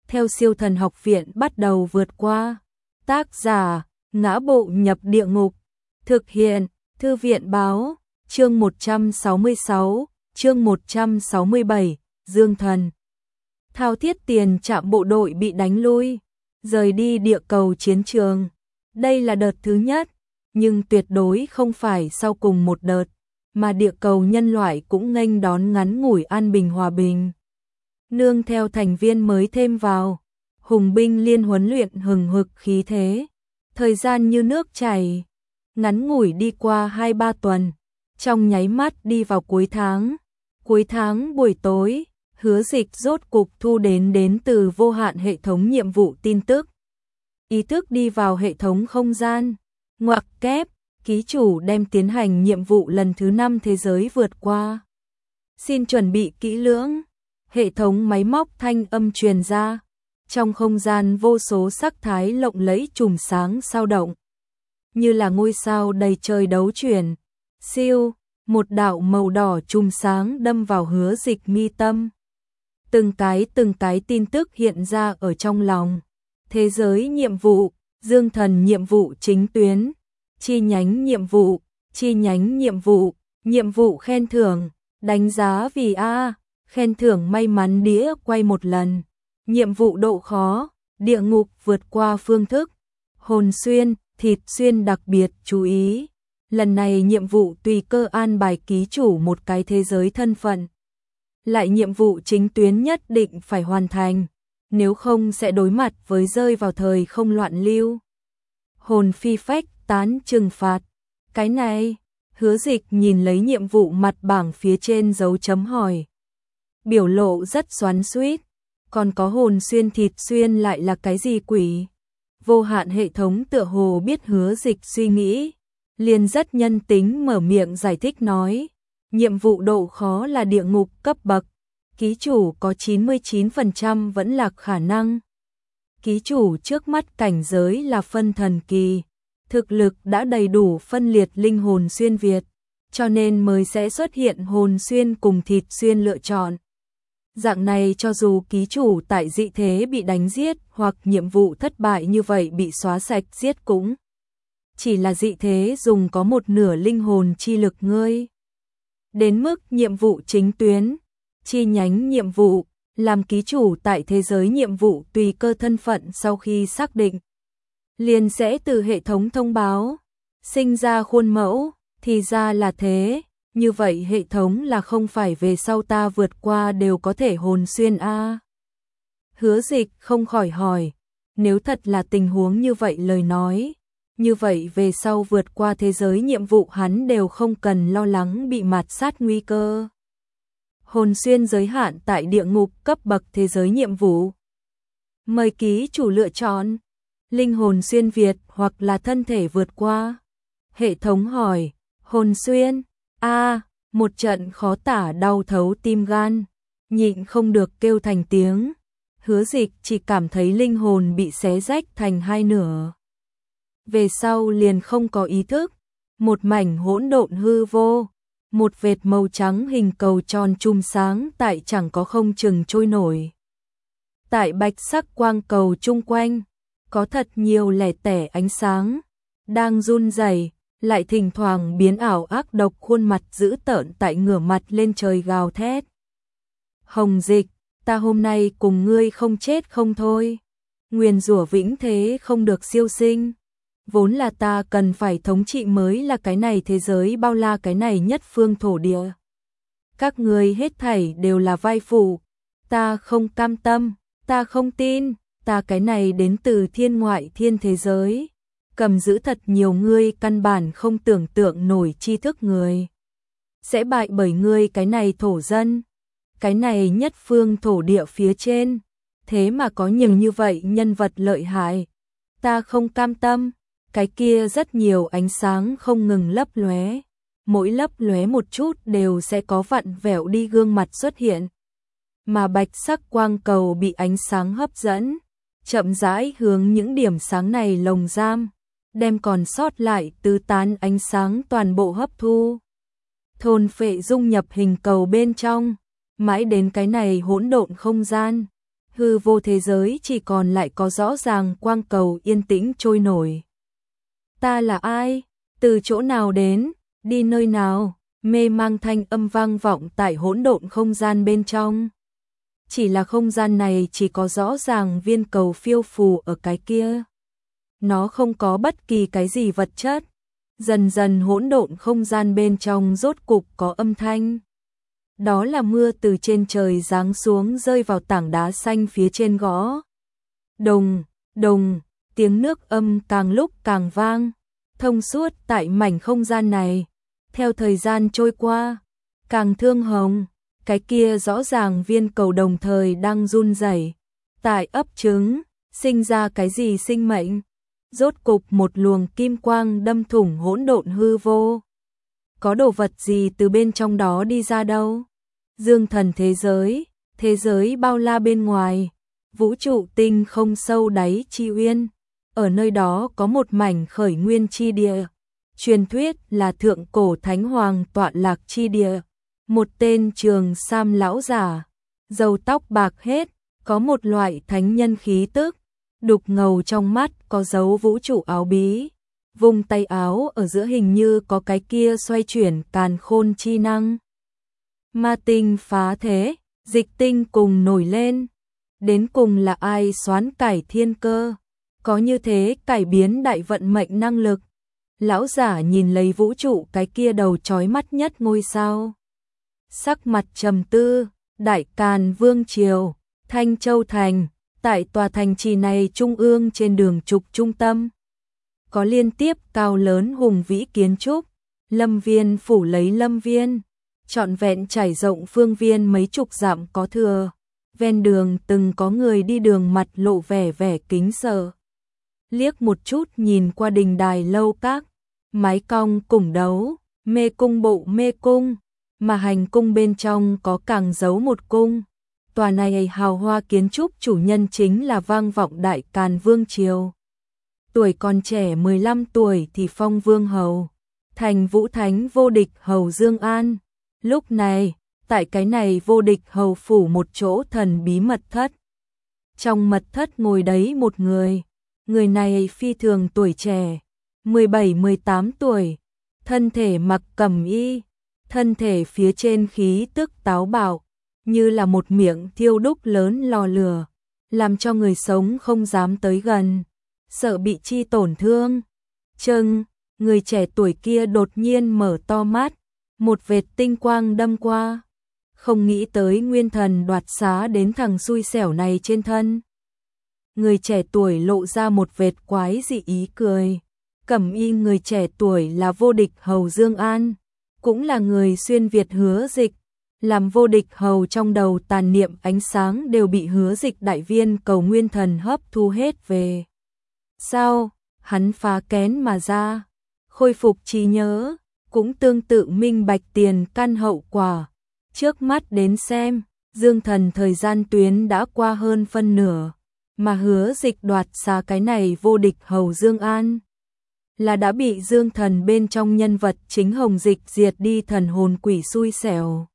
theo siêu thần học viện bắt đầu vượt qua. Tác giả, Ngã Bộ Nhập Địa Ngục. Thực hiện, Thư viện Báo, chương 166, chương 167, Dương Thần. Thao thiết tiền trạm bộ đội bị đánh lui, rời đi địa cầu chiến trường. Đây là đợt thứ nhất, nhưng tuyệt đối không phải sau cùng một đợt, mà địa cầu nhân loại cũng nghênh đón ngắn ngủi an bình hòa bình. Nương theo thành viên mới thêm vào, hùng binh liên huấn luyện hừng hực khí thế, thời gian như nước chảy, ngắn ngủi đi qua 2-3 tuần, trong nháy mắt đi vào cuối tháng. Cuối tháng buổi tối, Hứa Dịch rốt cục thu đến từ vô hạn hệ thống nhiệm vụ tin tức. Ý thức đi vào hệ thống không gian, ngoặc kép, ký chủ đem tiến hành nhiệm vụ lần thứ 5 thế giới vượt qua. Xin chuẩn bị kỹ lưỡng. Hệ thống máy móc thanh âm truyền ra, trong không gian vô số sắc thái lộng lẫy chùm sáng sao động, như là ngôi sao đầy trời đấu chuyển. Siêu, một đạo màu đỏ chùm sáng đâm vào Hứa Dịch mi tâm. Từng cái tin tức hiện ra ở trong lòng. Thế giới nhiệm vụ, Dương Thần nhiệm vụ chính tuyến, chi nhánh nhiệm vụ, nhiệm vụ khen thưởng, đánh giá vì A, khen thưởng may mắn đĩa quay một lần, nhiệm vụ độ khó, địa ngục vượt qua phương thức, hồn xuyên, thịt xuyên đặc biệt chú ý. Lần này nhiệm vụ tùy cơ an bài ký chủ một cái thế giới thân phận. Lại nhiệm vụ chính tuyến nhất định phải hoàn thành, nếu không sẽ đối mặt với rơi vào thời không loạn lưu. Hồn phi phách tán trừng phạt. Cái này, Hứa Dịch nhìn lấy nhiệm vụ mặt bảng phía trên dấu chấm hỏi. Biểu lộ rất xoắn xuýt, còn có hồn xuyên thịt xuyên lại là cái gì quỷ? Vô hạn hệ thống tựa hồ biết Hứa Dịch suy nghĩ, liền rất nhân tính mở miệng giải thích nói, nhiệm vụ độ khó là địa ngục cấp bậc, ký chủ có 99% vẫn là khả năng. Ký chủ trước mắt cảnh giới là phân thần kỳ, thực lực đã đầy đủ phân liệt linh hồn xuyên Việt, cho nên mới sẽ xuất hiện hồn xuyên cùng thịt xuyên lựa chọn. Dạng này cho dù ký chủ tại dị thế bị đánh giết hoặc nhiệm vụ thất bại như vậy bị xóa sạch giết cũng chỉ là dị thế dùng có một nửa linh hồn chi lực ngươi. Đến mức nhiệm vụ chính tuyến, chi nhánh nhiệm vụ, làm ký chủ tại thế giới nhiệm vụ tùy cơ thân phận sau khi xác định, liền sẽ từ hệ thống thông báo, sinh ra khuôn mẫu, thì ra là thế, như vậy hệ thống là không phải về sau ta vượt qua đều có thể hồn xuyên a. Hứa Dịch không khỏi hỏi, nếu thật là tình huống như vậy lời nói, như vậy về sau vượt qua thế giới nhiệm vụ hắn đều không cần lo lắng bị mạt sát nguy cơ. Hồn xuyên giới hạn tại địa ngục cấp bậc thế giới nhiệm vụ. Mời ký chủ lựa chọn, linh hồn xuyên Việt hoặc là thân thể vượt qua. Hệ thống hỏi, hồn xuyên, một trận khó tả đau thấu tim gan, nhịn không được kêu thành tiếng. Hứa Dịch chỉ cảm thấy linh hồn bị xé rách thành hai nửa. Về sau liền không có ý thức, một mảnh hỗn độn hư vô, một vệt màu trắng hình cầu tròn chùm sáng tại chẳng có không chừng trôi nổi. Tại bạch sắc quang cầu chung quanh, có thật nhiều lẻ tẻ ánh sáng, đang run rẩy, lại thỉnh thoảng biến ảo ác độc khuôn mặt dữ tợn tại ngửa mặt lên trời gào thét. Hồng Dịch, ta hôm nay cùng ngươi không chết không thôi. Nguyền rủa vĩnh thế không được siêu sinh. Vốn là ta cần phải thống trị mới là cái này thế giới bao la cái này nhất phương thổ địa. Các ngươi hết thảy đều là vai phụ. Ta không cam tâm, ta không tin, ta cái này đến từ thiên ngoại thiên thế giới. Cầm giữ thật nhiều ngươi căn bản không tưởng tượng nổi tri thức người. Sẽ bại bởi ngươi cái này thổ dân. Cái này nhất phương thổ địa phía trên. Thế mà có nhiều như vậy nhân vật lợi hại. Ta không cam tâm. Cái kia rất nhiều ánh sáng không ngừng lấp lóe, mỗi lấp lóe một chút đều sẽ có vặn vẹo đi gương mặt xuất hiện. Mà bạch sắc quang cầu bị ánh sáng hấp dẫn, chậm rãi hướng những điểm sáng này lồng giam, đem còn sót lại tứ tán ánh sáng toàn bộ hấp thu. Thôn phệ dung nhập hình cầu bên trong, mãi đến cái này hỗn độn không gian, hư vô thế giới chỉ còn lại có rõ ràng quang cầu yên tĩnh trôi nổi. Ta là ai? Từ chỗ nào đến? Đi nơi nào? Mê mang thanh âm vang vọng tại hỗn độn không gian bên trong. Chỉ là không gian này chỉ có rõ ràng viên cầu phiêu phù ở cái kia. Nó không có bất kỳ cái gì vật chất. Dần dần hỗn độn không gian bên trong rốt cục có âm thanh. Đó là mưa từ trên trời giáng xuống rơi vào tảng đá xanh phía trên gõ. Đồng, đồng, tiếng nước âm càng lúc càng vang, thông suốt tại mảnh không gian này. Theo thời gian trôi qua, càng thương hồng, cái kia rõ ràng viên cầu đồng thời đang run rẩy, tại ấp trứng, sinh ra cái gì sinh mệnh. Rốt cục một luồng kim quang đâm thủng hỗn độn hư vô. Có đồ vật gì từ bên trong đó đi ra đâu? Dương thần thế giới bao la bên ngoài, vũ trụ tinh không sâu đáy chi uyên, ở nơi đó có một mảnh khởi nguyên chi địa, truyền thuyết là thượng cổ thánh hoàng tọa lạc chi địa, một tên trường sam lão giả, râu tóc bạc hết, có một loại thánh nhân khí tức, đục ngầu trong mắt có dấu vũ trụ áo bí, vùng tay áo ở giữa hình như có cái kia xoay chuyển càn khôn chi năng. Ma tinh phá thế, dịch tinh cùng nổi lên. Đến cùng là ai xoán cải thiên cơ, có như thế cải biến đại vận mệnh năng lực. Lão giả nhìn lấy vũ trụ cái kia đầu chói mắt nhất ngôi sao. Sắc mặt trầm tư, Đại Càn Vương Triều, Thanh Châu Thành, tại tòa thành trì này trung ương trên đường trục trung tâm. Có liên tiếp cao lớn hùng vĩ kiến trúc, lâm viên phủ lấy lâm viên. Trọn vẹn trải rộng phương viên mấy chục dặm có thừa, ven đường từng có người đi đường mặt lộ vẻ kính sợ. Liếc một chút nhìn qua đình đài lâu các, mái cong củng đấu, mê cung bộ mê cung, mà hành cung bên trong có càng giấu một cung. Tòa này hào hoa kiến trúc chủ nhân chính là vang vọng Đại Càn Vương Triều. Tuổi còn trẻ 15 tuổi thì phong vương hầu, thành vũ thánh vô địch hầu Dương An. Lúc này, tại cái này vô địch hầu phủ một chỗ thần bí mật thất. Trong mật thất ngồi đấy một người này phi thường tuổi trẻ, 17-18 tuổi, thân thể mặc cẩm y, thân thể phía trên khí tức táo bạo, như là một miệng thiêu đúc lớn lò lửa, làm cho người sống không dám tới gần, sợ bị chi tổn thương. Chừng, người trẻ tuổi kia đột nhiên mở to mắt, một vệt tinh quang đâm qua, không nghĩ tới nguyên thần đoạt xá đến thằng xui xẻo này trên thân. Người trẻ tuổi lộ ra một vệt quái dị ý cười, cẩm y người trẻ tuổi là vô địch hầu Dương An, cũng là người xuyên Việt Hứa Dịch, làm vô địch hầu trong đầu tàn niệm ánh sáng đều bị Hứa Dịch đại viên cầu nguyên thần hấp thu hết về. Sau, hắn phá kén mà ra, khôi phục trí nhớ, cũng tương tự minh bạch tiền căn hậu quả. Trước mắt đến xem, Dương Thần thời gian tuyến đã qua hơn phân nửa, mà Hứa Dịch đoạt xá cái này vô địch hầu Dương An là đã bị Dương Thần bên trong nhân vật chính Hồng Dịch diệt đi thần hồn quỷ xui xẻo.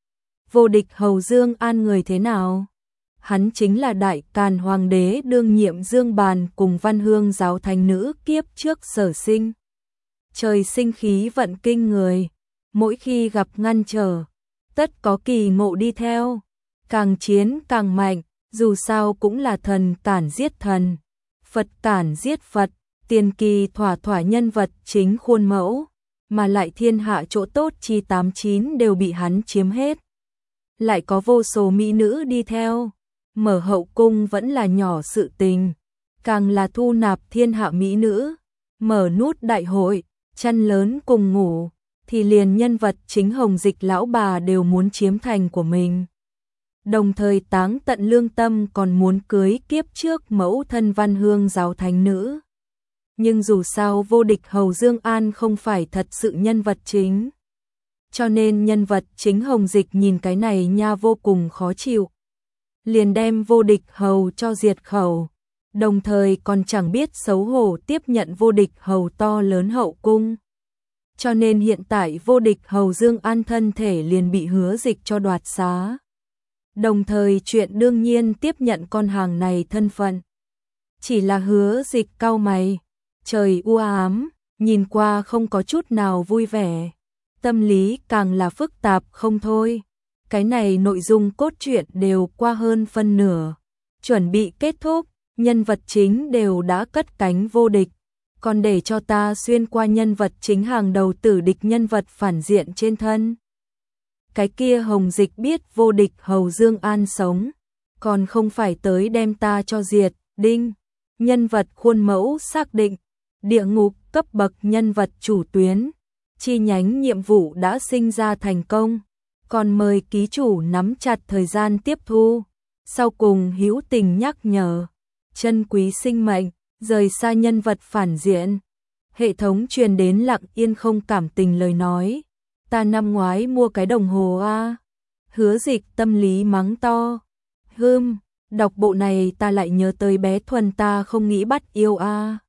Vô địch hầu Dương An người thế nào? Hắn chính là Đại Càn Hoàng đế đương nhiệm Dương Bàn cùng Văn Hương giáo thánh nữ kiếp trước sở sinh. Trời sinh khí vận kinh người, mỗi khi gặp ngăn trở, tất có kỳ ngộ đi theo, càng chiến càng mạnh, dù sao cũng là thần cản giết thần, Phật cản giết Phật, tiền kỳ thỏa thỏa nhân vật chính khuôn mẫu, mà lại thiên hạ chỗ tốt chi 89 đều bị hắn chiếm hết. Lại có vô số mỹ nữ đi theo, mở hậu cung vẫn là nhỏ sự tình, càng là thu nạp thiên hạ mỹ nữ, mở nút đại hội, chăn lớn cùng ngủ, thì liền nhân vật chính Hồng Dịch lão bà đều muốn chiếm thành của mình. Đồng thời táng tận lương tâm còn muốn cưới kiếp trước mẫu thân Văn Hương giáo thánh nữ. Nhưng dù sao vô địch hầu Dương An không phải thật sự nhân vật chính, cho nên nhân vật chính Hồng Dịch nhìn cái này nha vô cùng khó chịu, liền đem vô địch hầu cho diệt khẩu, đồng thời còn chẳng biết xấu hổ tiếp nhận vô địch hầu to lớn hậu cung. Cho nên hiện tại vô địch hầu Dương An thân thể liền bị Hứa Dịch cho đoạt xá. đồng thời chuyện đương nhiên tiếp nhận con hàng này thân phận. Chỉ là Hứa Dịch cau mày, trời u ám, nhìn qua không có chút nào vui vẻ, tâm lý càng là phức tạp không thôi. Cái này nội dung cốt truyện đều qua hơn phân nửa, chuẩn bị kết thúc, nhân vật chính đều đã cất cánh vô địch, còn để cho ta xuyên qua nhân vật chính hàng đầu tử địch nhân vật phản diện trên thân. Cái kia Hồng Dịch biết vô địch Hầu Dương An sống, còn không phải tới đem ta cho diệt, đinh. Nhân vật khuôn mẫu xác định, địa ngục cấp bậc nhân vật chủ tuyến, chi nhánh nhiệm vụ đã sinh ra thành công, còn mời ký chủ nắm chặt thời gian tiếp thu. Sau cùng hữu tình nhắc nhở, trân quý sinh mệnh, rời xa nhân vật phản diện. Hệ thống truyền đến lặng yên không cảm tình lời nói, ta năm ngoái mua cái đồng hồ a. Hứa Dịch tâm lý mắng to, đọc bộ này ta lại nhớ tới bé Thuần ta không nghĩ bắt yêu a.